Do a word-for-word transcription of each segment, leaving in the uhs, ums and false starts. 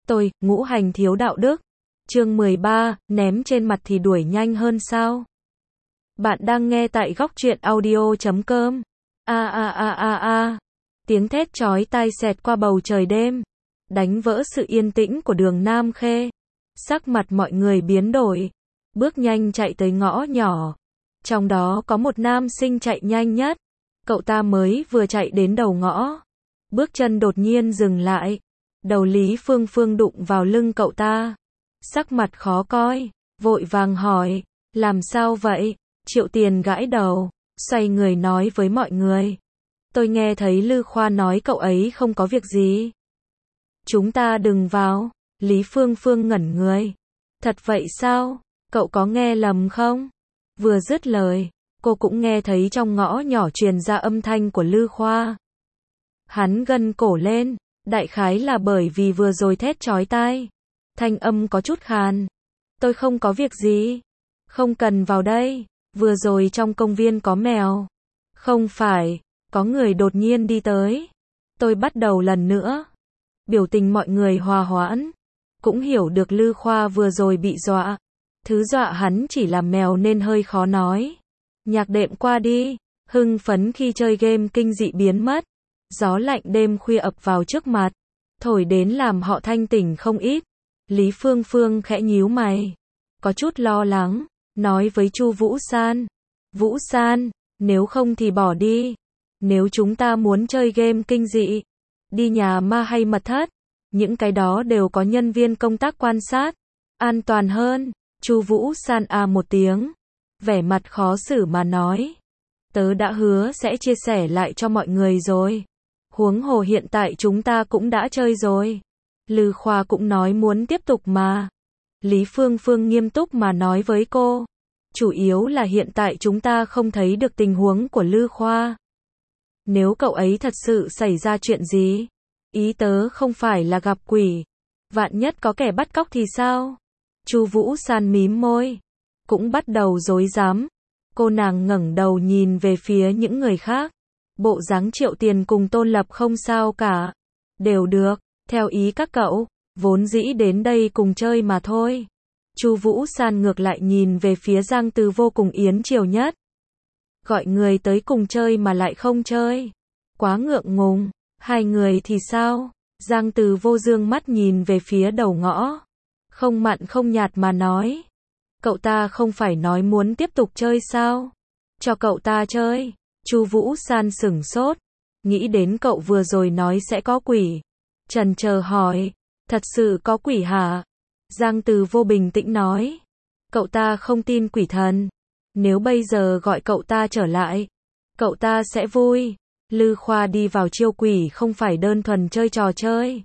Tôi, ngũ hành thiếu đạo đức. Chương mười ba, ném trên mặt thì đuổi nhanh hơn sao? Bạn đang nghe tại góc truyện audio chấm com. A a a a a. Tiếng thét chói tai xẹt qua bầu trời đêm, đánh vỡ sự yên tĩnh của đường Nam Khê. Sắc mặt mọi người biến đổi, bước nhanh chạy tới ngõ nhỏ. Trong đó có một nam sinh chạy nhanh nhất. Cậu ta mới vừa chạy đến đầu ngõ, bước chân đột nhiên dừng lại. Đầu Lý Phương Phương đụng vào lưng cậu ta, sắc mặt khó coi, vội vàng hỏi, làm sao vậy? Triệu Tiền gãi đầu, xoay người nói với mọi người, tôi nghe thấy Lư Khoa nói cậu ấy không có việc gì. Chúng ta đừng vào. Lý Phương Phương ngẩn người, thật vậy sao? Cậu có nghe lầm không? Vừa dứt lời, cô cũng nghe thấy trong ngõ nhỏ truyền ra âm thanh của Lư Khoa. Hắn gân cổ lên, đại khái là bởi vì vừa rồi thét chói tai, thanh âm có chút khàn. Tôi không có việc gì, không cần vào đây, vừa rồi trong công viên có mèo. Không phải, có người đột nhiên đi tới. Tôi bắt đầu lần nữa. Biểu tình mọi người hòa hoãn, cũng hiểu được Lư Khoa vừa rồi bị dọa. Thứ dọa hắn chỉ là mèo nên hơi khó nói. Nhạc đệm qua đi, hưng phấn khi chơi game kinh dị biến mất. Gió lạnh đêm khuya ập vào trước mặt, thổi đến làm họ thanh tỉnh không ít. Lý Phương Phương khẽ nhíu mày, có chút lo lắng, nói với Chu Vũ San. Vũ San, nếu không thì bỏ đi. Nếu chúng ta muốn chơi game kinh dị, đi nhà ma hay mật thất, những cái đó đều có nhân viên công tác quan sát, an toàn hơn. Chu Vũ San à một tiếng, vẻ mặt khó xử mà nói, tớ đã hứa sẽ chia sẻ lại cho mọi người rồi. Huống hồ hiện tại chúng ta cũng đã chơi rồi. Lư Khoa cũng nói muốn tiếp tục mà. Lý Phương Phương nghiêm túc mà nói với cô, chủ yếu là hiện tại chúng ta không thấy được tình huống của Lư Khoa. Nếu cậu ấy thật sự xảy ra chuyện gì, ý tớ không phải là gặp quỷ, vạn nhất có kẻ bắt cóc thì sao? Chu Vũ San mím môi, cũng bắt đầu rối rắm. Cô nàng ngẩng đầu nhìn về phía những người khác. Bộ dáng Triệu Tiền cùng Tôn Lập không sao cả. Đều được, theo ý các cậu, vốn dĩ đến đây cùng chơi mà thôi. Chu Vũ San ngược lại nhìn về phía Giang Từ Vô cùng Yến Triều Nhất. Gọi người tới cùng chơi mà lại không chơi. Quá ngượng ngùng. Hai người thì sao? Giang Từ Vô dương mắt nhìn về phía đầu ngõ, không mặn không nhạt mà nói. Cậu ta không phải nói muốn tiếp tục chơi sao? Cho cậu ta chơi. Chu Vũ San sửng sốt, nghĩ đến cậu vừa rồi nói sẽ có quỷ. Chần chờ hỏi, thật sự có quỷ hả? Giang Từ Vô bình tĩnh nói, cậu ta không tin quỷ thần. Nếu bây giờ gọi cậu ta trở lại, cậu ta sẽ vui. Lư Khoa đi vào chiêu quỷ không phải đơn thuần chơi trò chơi,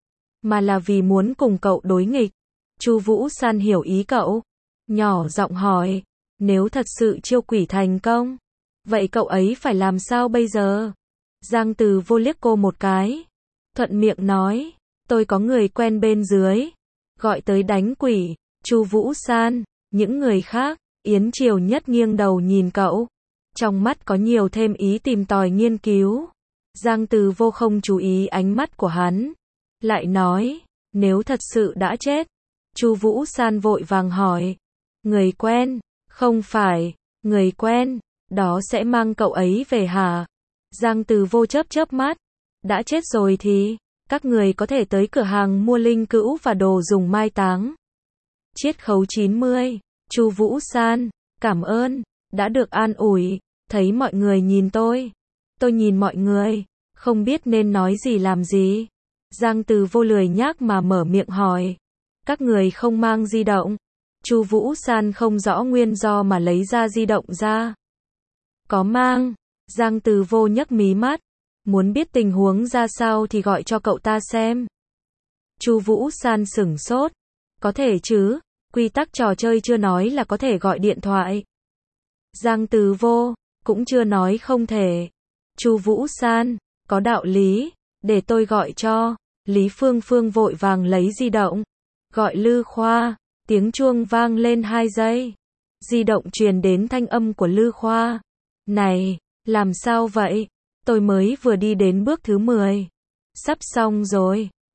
mà là vì muốn cùng cậu đối nghịch. Chu Vũ San hiểu ý cậu, nhỏ giọng hỏi, nếu thật sự chiêu quỷ thành công, vậy cậu ấy phải làm sao bây giờ? Giang Từ Vô liếc cô một cái, thuận miệng nói, tôi có người quen bên dưới, gọi tới đánh quỷ. Chu Vũ San, những người khác, Yến Triều Nhất nghiêng đầu nhìn cậu, trong mắt có nhiều thêm ý tìm tòi nghiên cứu. Giang Từ Vô không chú ý ánh mắt của hắn, lại nói, nếu thật sự đã chết. Chu Vũ San vội vàng hỏi, người quen? Không phải, người quen, đó sẽ mang cậu ấy về hả? Giang Từ Vô chớp chớp mắt, đã chết rồi thì, các người có thể tới cửa hàng mua linh cữu và đồ dùng mai táng. Chiết khấu chín mươi. Chu Vũ San, cảm ơn, đã được an ủi. Thấy mọi người nhìn tôi, tôi nhìn mọi người, không biết nên nói gì làm gì. Giang Từ Vô lười nhác mà mở miệng hỏi, các người không mang di động? Chu Vũ San không rõ nguyên do mà lấy ra di động ra. Có mang. Giang Từ Vô nhấc mí mắt, muốn biết tình huống ra sao thì gọi cho cậu ta xem. Chu Vũ San sửng sốt, có thể chứ, quy tắc trò chơi chưa nói là có thể gọi điện thoại. Giang Từ Vô, cũng chưa nói không thể. Chu Vũ San, có đạo lý, để tôi gọi cho. Lý Phương Phương vội vàng lấy di động, gọi Lư Khoa, tiếng chuông vang lên hai giây. Di động truyền đến thanh âm của Lư Khoa. Này, làm sao vậy? Tôi mới vừa đi đến bước thứ mười. Sắp xong rồi.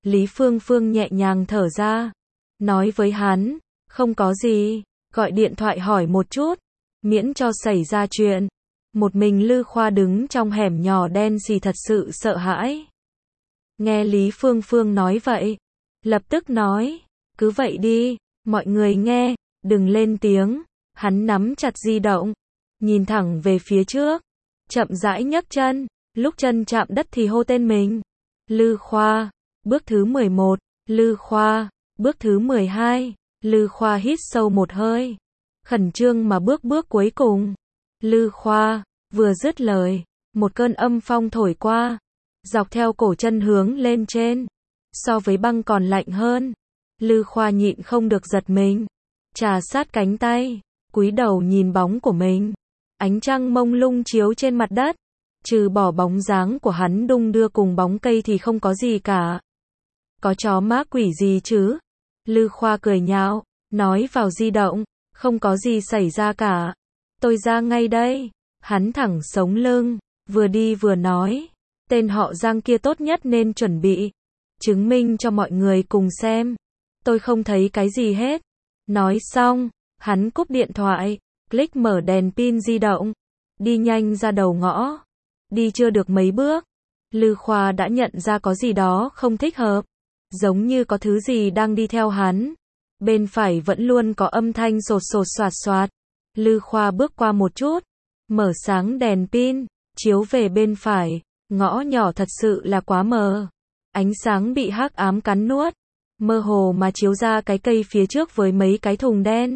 Lý Phương Phương nhẹ nhàng thở ra, nói với hắn, không có gì, gọi điện thoại hỏi một chút, miễn cho xảy ra chuyện. Một mình Lư Khoa đứng trong hẻm nhỏ đen xì thật sự sợ hãi. Nghe Lý Phương Phương nói vậy, lập tức nói, cứ vậy đi, mọi người nghe, đừng lên tiếng. Hắn nắm chặt di động, nhìn thẳng về phía trước, chậm rãi nhấc chân, lúc chân chạm đất thì hô tên mình. Lư Khoa, bước thứ mười một, Lư Khoa, bước thứ mười hai, Lư Khoa hít sâu một hơi, khẩn trương mà bước bước cuối cùng. Lư Khoa, vừa dứt lời, một cơn âm phong thổi qua, dọc theo cổ chân hướng lên trên, so với băng còn lạnh hơn. Lư Khoa nhịn không được giật mình, trà sát cánh tay, cúi đầu nhìn bóng của mình. Ánh trăng mông lung chiếu trên mặt đất, trừ bỏ bóng dáng của hắn đung đưa cùng bóng cây thì không có gì cả. Có chó má quỷ gì chứ? Lư Khoa cười nhạo, nói vào di động, không có gì xảy ra cả. Tôi ra ngay đây. Hắn thẳng sống lưng, vừa đi vừa nói, tên họ Giang kia tốt nhất nên chuẩn bị, chứng minh cho mọi người cùng xem. Tôi không thấy cái gì hết. Nói xong, hắn cúp điện thoại, click mở đèn pin di động, đi nhanh ra đầu ngõ. Đi chưa được mấy bước, Lư Khoa đã nhận ra có gì đó không thích hợp, giống như có thứ gì đang đi theo hắn. Bên phải vẫn luôn có âm thanh sột sột soạt soạt. Lư Khoa bước qua một chút, mở sáng đèn pin, chiếu về bên phải, ngõ nhỏ thật sự là quá mờ. Ánh sáng bị hắc ám cắn nuốt, mơ hồ mà chiếu ra cái cây phía trước với mấy cái thùng đen.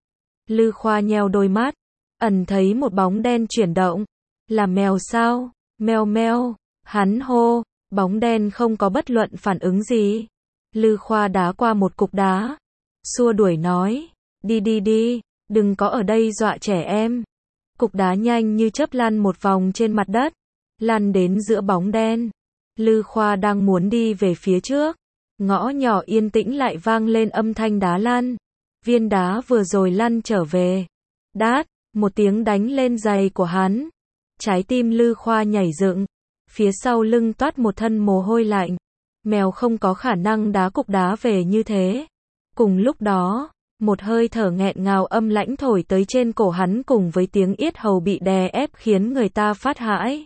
Lư Khoa nheo đôi mắt, ẩn thấy một bóng đen chuyển động. Là mèo sao? Meo meo, hắn hô, bóng đen không có bất luận phản ứng gì. Lư Khoa đá qua một cục đá, xua đuổi nói, đi đi đi, đừng có ở đây dọa trẻ em. Cục đá nhanh như chớp lăn một vòng trên mặt đất, lăn đến giữa bóng đen. Lư Khoa đang muốn đi về phía trước, ngõ nhỏ yên tĩnh lại vang lên âm thanh đá lăn. Viên đá vừa rồi lăn trở về. Đát, một tiếng đánh lên giày của hắn. Trái tim Lư Khoa nhảy dựng, phía sau lưng toát một thân mồ hôi lạnh. Mèo không có khả năng đá cục đá về như thế. Cùng lúc đó, một hơi thở nghẹn ngào âm lãnh thổi tới trên cổ hắn cùng với tiếng yết hầu bị đè ép khiến người ta phát hãi.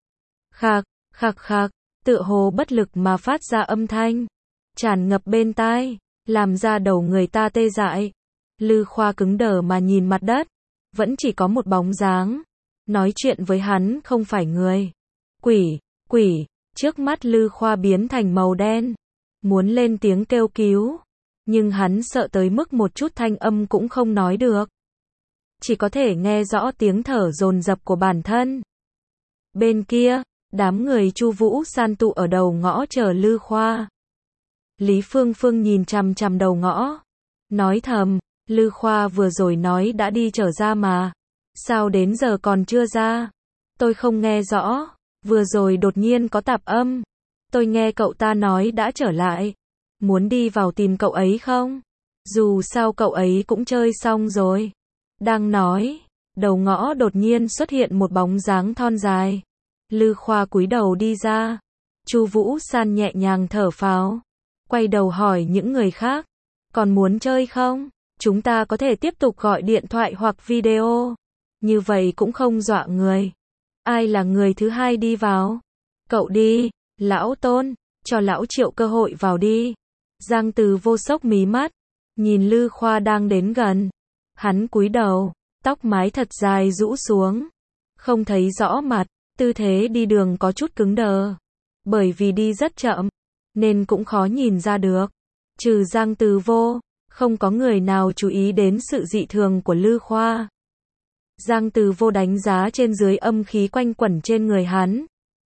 Khạc, khạc khạc, tựa hồ bất lực mà phát ra âm thanh, tràn ngập bên tai, làm ra đầu người ta tê dại. Lư Khoa cứng đờ mà nhìn mặt đất, vẫn chỉ có một bóng dáng. Nói chuyện với hắn không phải người. Quỷ, quỷ, trước mắt Lư Khoa biến thành màu đen, muốn lên tiếng kêu cứu. Nhưng hắn sợ tới mức một chút thanh âm cũng không nói được. Chỉ có thể nghe rõ tiếng thở dồn dập của bản thân. Bên kia, đám người Chu Vũ San tụ ở đầu ngõ chờ Lư Khoa. Lý Phương Phương nhìn chằm chằm đầu ngõ, nói thầm, Lư Khoa vừa rồi nói đã đi trở ra mà. Sao đến giờ còn chưa ra? Tôi không nghe rõ, vừa rồi đột nhiên có tạp âm. Tôi nghe cậu ta nói đã trở lại. Muốn đi vào tìm cậu ấy không? Dù sao cậu ấy cũng chơi xong rồi. Đang nói, đầu ngõ đột nhiên xuất hiện một bóng dáng thon dài. Lư Khoa cúi đầu đi ra. Chu Vũ San nhẹ nhàng thở phào, quay đầu hỏi những người khác, còn muốn chơi không? Chúng ta có thể tiếp tục gọi điện thoại hoặc video. Như vậy cũng không dọa người. Ai là người thứ hai đi vào? Cậu đi, lão Tôn, cho lão Triệu cơ hội vào đi. Giang Từ Vô sốc mí mắt, nhìn Lư Khoa đang đến gần. Hắn cúi đầu, tóc mái thật dài rũ xuống, không thấy rõ mặt, tư thế đi đường có chút cứng đờ. Bởi vì đi rất chậm, nên cũng khó nhìn ra được. Trừ Giang Từ Vô, không có người nào chú ý đến sự dị thường của Lư Khoa. Giang Từ Vô đánh giá trên dưới âm khí quanh quẩn trên người hắn.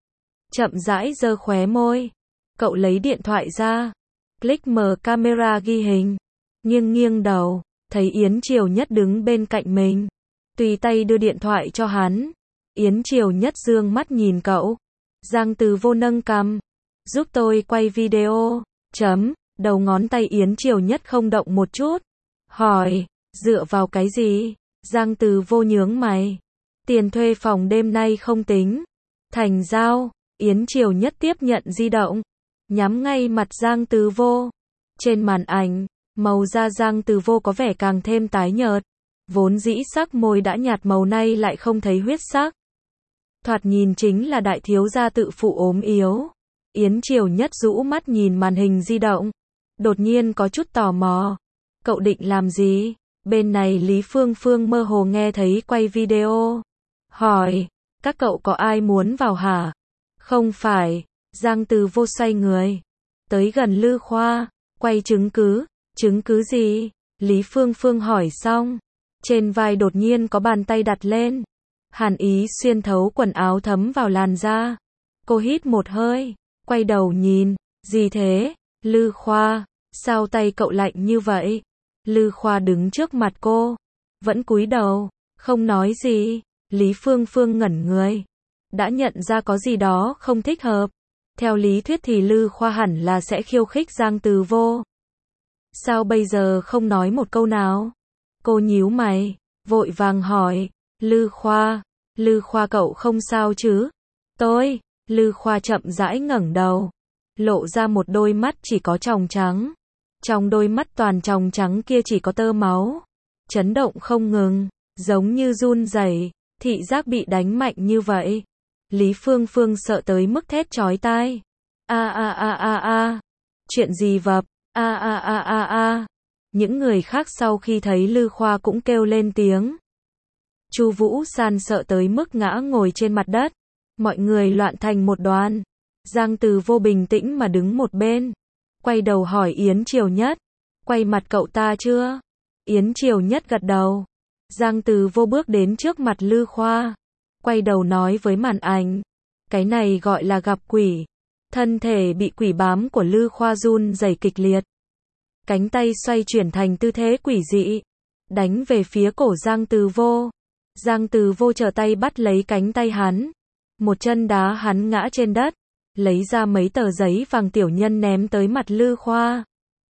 Chậm rãi giơ khóe môi. Cậu lấy điện thoại ra, click mở camera ghi hình, nghiêng nghiêng đầu, thấy Yến Triều Nhất đứng bên cạnh mình. Tùy tay đưa điện thoại cho hắn. Yến Triều Nhất dương mắt nhìn cậu. Giang Từ Vô nâng cằm, giúp tôi quay video. Chấm, đầu ngón tay Yến Triều Nhất không động một chút. Hỏi, dựa vào cái gì? Giang Từ Vô nhướng mày. Tiền thuê phòng đêm nay không tính. Thành giao. Yến Triều Nhất tiếp nhận di động, nhắm ngay mặt Giang Từ Vô. Trên màn ảnh, màu da Giang Từ Vô có vẻ càng thêm tái nhợt, vốn dĩ sắc môi đã nhạt màu nay lại không thấy huyết sắc. Thoạt nhìn chính là đại thiếu gia tự phụ ốm yếu. Yến Triều Nhất rũ mắt nhìn màn hình di động, đột nhiên có chút tò mò. Cậu định làm gì? Bên này Lý Phương Phương mơ hồ nghe thấy quay video. Hỏi, các cậu có ai muốn vào hả? Không phải, Giang Từ Vô xoay người. Tới gần Lư Khoa, quay chứng cứ. Chứng cứ gì? Lý Phương Phương hỏi xong. Trên vai đột nhiên có bàn tay đặt lên. Hàn ý xuyên thấu quần áo thấm vào làn da. Cô hít một hơi, quay đầu nhìn. Gì thế? Lư Khoa, sao tay cậu lạnh như vậy? Lư Khoa đứng trước mặt cô, vẫn cúi đầu, không nói gì. Lý Phương Phương ngẩn người, đã nhận ra có gì đó không thích hợp. Theo lý thuyết thì Lư Khoa hẳn là sẽ khiêu khích Giang Từ Vô. Sao bây giờ không nói một câu nào? Cô nhíu mày, vội vàng hỏi, Lư Khoa, Lư Khoa cậu không sao chứ? Tôi, Lư Khoa chậm rãi ngẩng đầu, lộ ra một đôi mắt chỉ có tròng trắng. Trong đôi mắt toàn tròng trắng kia chỉ có tơ máu, chấn động không ngừng, giống như run rẩy, thị giác bị đánh mạnh như vậy. Lý Phương Phương sợ tới mức thét chói tai. A a a a a. Chuyện gì vập? A a a a a. Những người khác sau khi thấy Lư Khoa cũng kêu lên tiếng. Chu Vũ San sợ tới mức ngã ngồi trên mặt đất. Mọi người loạn thành một đoàn. Giang Từ Vô bình tĩnh mà đứng một bên, quay đầu hỏi Yến Triều Nhất, quay mặt cậu ta chưa? Yến Triều Nhất gật đầu. Giang Từ Vô bước đến trước mặt Lư Khoa, quay đầu nói với màn ảnh, cái này gọi là gặp quỷ. Thân thể bị quỷ bám của Lư Khoa run rẩy kịch liệt, cánh tay xoay chuyển thành tư thế quỷ dị, đánh về phía cổ Giang Từ Vô. Giang Từ Vô trở tay bắt lấy cánh tay hắn, một chân đá hắn ngã trên đất, lấy ra mấy tờ giấy vàng tiểu nhân ném tới mặt Lư Khoa.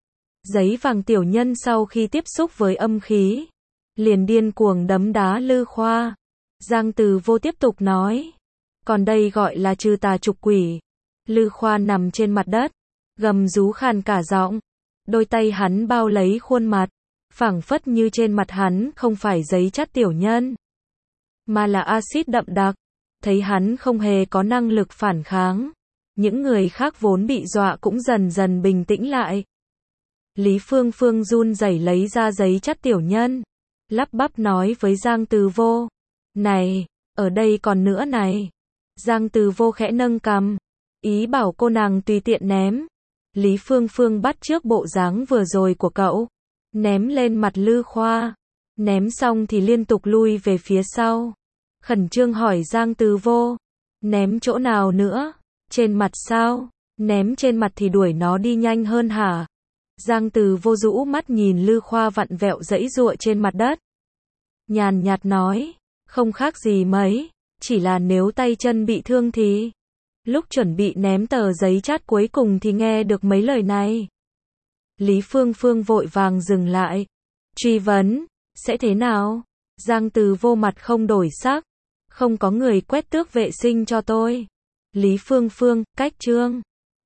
Giấy vàng tiểu nhân sau khi tiếp xúc với âm khí, liền điên cuồng đấm đá Lư Khoa. Giang Từ Vô tiếp tục nói, còn đây gọi là trừ tà trục quỷ. Lư Khoa nằm trên mặt đất, gầm rú khàn cả giọng, đôi tay hắn bao lấy khuôn mặt, phảng phất như trên mặt hắn không phải giấy chắt tiểu nhân, mà là axit đậm đặc. Thấy hắn không hề có năng lực phản kháng, những người khác vốn bị dọa cũng dần dần bình tĩnh lại. Lý Phương Phương run rẩy lấy ra giấy chắt tiểu nhân, lắp bắp nói với Giang Từ Vô, này, ở đây còn nữa này. Giang Từ Vô khẽ nâng cằm, ý bảo cô nàng tùy tiện ném. Lý Phương Phương bắt chước bộ dáng vừa rồi của cậu, ném lên mặt Lư Khoa, ném xong thì liên tục lui về phía sau. Khẩn trương hỏi Giang Từ Vô, ném chỗ nào nữa? Trên mặt sao? Ném trên mặt thì đuổi nó đi nhanh hơn hả? Giang Từ Vô rũ mắt nhìn Lư Khoa vặn vẹo giãy giụa trên mặt đất, nhàn nhạt nói, không khác gì mấy, chỉ là nếu tay chân bị thương thì. Lúc chuẩn bị ném tờ giấy chát cuối cùng thì nghe được mấy lời này. Lý Phương Phương vội vàng dừng lại, truy vấn, sẽ thế nào? Giang Từ Vô mặt không đổi sắc, không có người quét tước vệ sinh cho tôi. Lý Phương Phương, cách chương.